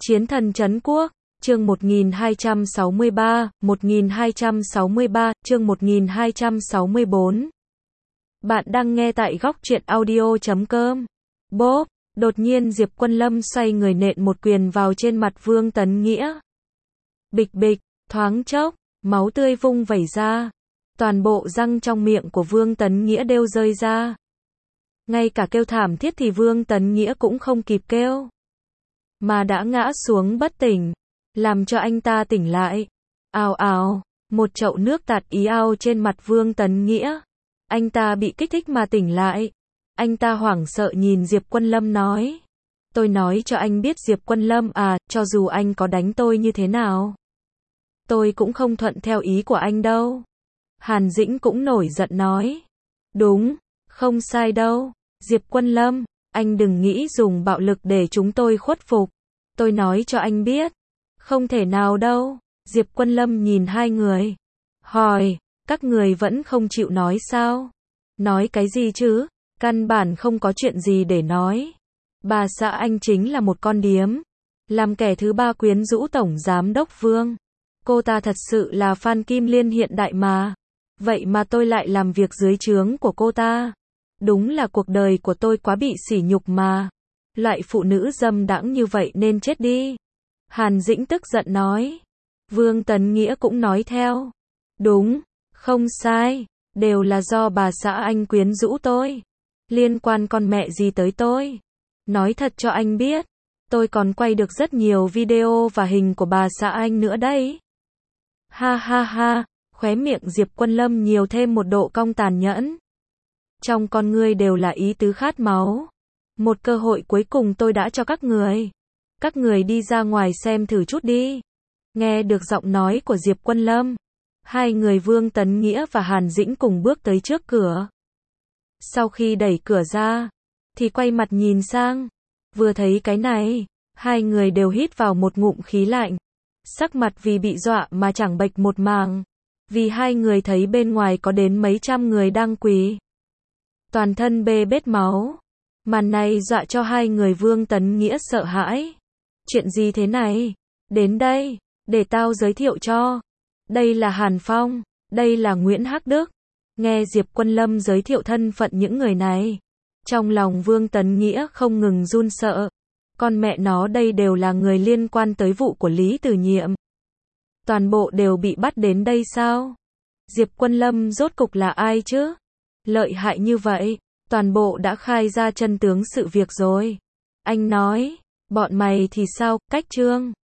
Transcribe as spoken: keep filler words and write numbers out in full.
Chiến thần trấn quốc, chương một nghìn hai trăm sáu mươi ba, một nghìn hai trăm sáu mươi ba, chương một nghìn hai trăm sáu mươi bốn. Bạn đang nghe tại góc truyện audio chấm com. Bốp, đột nhiên Diệp Quân Lâm xoay người nện một quyền vào trên mặt Vương Tấn Nghĩa. Bịch bịch, thoáng chốc, máu tươi vung vẩy ra. Toàn bộ răng trong miệng của Vương Tấn Nghĩa đều rơi ra. Ngay cả kêu thảm thiết thì Vương Tấn Nghĩa cũng không kịp kêu, mà đã ngã xuống bất tỉnh, làm cho anh ta tỉnh lại. Ào ào, một chậu nước tạt ý ao trên mặt Vương Tấn Nghĩa. Anh ta bị kích thích mà tỉnh lại. Anh ta hoảng sợ nhìn Diệp Quân Lâm nói. Tôi nói cho anh biết Diệp Quân Lâm à, cho dù anh có đánh tôi như thế nào, tôi cũng không thuận theo ý của anh đâu. Hàn Dĩnh cũng nổi giận nói. Đúng, không sai đâu. Diệp Quân Lâm, anh đừng nghĩ dùng bạo lực để chúng tôi khuất phục. Tôi nói cho anh biết, không thể nào đâu. Diệp Quân Lâm nhìn hai người, hỏi, các người vẫn không chịu nói sao? Nói cái gì chứ? Căn bản không có chuyện gì để nói. Bà xã anh chính là một con điếm, làm kẻ thứ ba quyến rũ tổng giám đốc Vương. Cô ta thật sự là Phan Kim Liên hiện đại mà. Vậy mà tôi lại làm việc dưới trướng của cô ta. Đúng là cuộc đời của tôi quá bị sỉ nhục mà. Loại phụ nữ dâm đãng như vậy nên chết đi. Hàn Dĩnh tức giận nói. Vương Tấn Nghĩa cũng nói theo. Đúng, không sai, đều là do bà xã anh quyến rũ tôi. Liên quan con mẹ gì tới tôi? Nói thật cho anh biết, tôi còn quay được rất nhiều video và hình của bà xã anh nữa đấy. Ha ha ha, khóe miệng Diệp Quân Lâm nhiều thêm một độ cong tàn nhẫn. Trong con ngươi đều là ý tứ khát máu. Một cơ hội cuối cùng tôi đã cho các người. Các người đi ra ngoài xem thử chút đi. Nghe được giọng nói của Diệp Quân Lâm, hai người Vương Tấn Nghĩa và Hàn Dĩnh cùng bước tới trước cửa. Sau khi đẩy cửa ra, thì quay mặt nhìn sang. Vừa thấy cái này, hai người đều hít vào một ngụm khí lạnh. Sắc mặt vì bị dọa mà chẳng bệch một màng. Vì hai người thấy bên ngoài có đến mấy trăm người đang quỳ, toàn thân bê bết máu. Màn này dọa cho hai người Vương Tấn Nghĩa sợ hãi. Chuyện gì thế này? Đến đây, để tao giới thiệu cho. Đây là Hàn Phong, đây là Nguyễn Hắc Đức. Nghe Diệp Quân Lâm giới thiệu thân phận những người này, trong lòng Vương Tấn Nghĩa không ngừng run sợ. Con mẹ nó, đây đều là người liên quan tới vụ của Lý Từ Nhiệm. Toàn bộ đều bị bắt đến đây sao? Diệp Quân Lâm rốt cục là ai chứ? Lợi hại như vậy, toàn bộ đã khai ra chân tướng sự việc rồi. Anh nói, bọn mày thì sao, cách trương?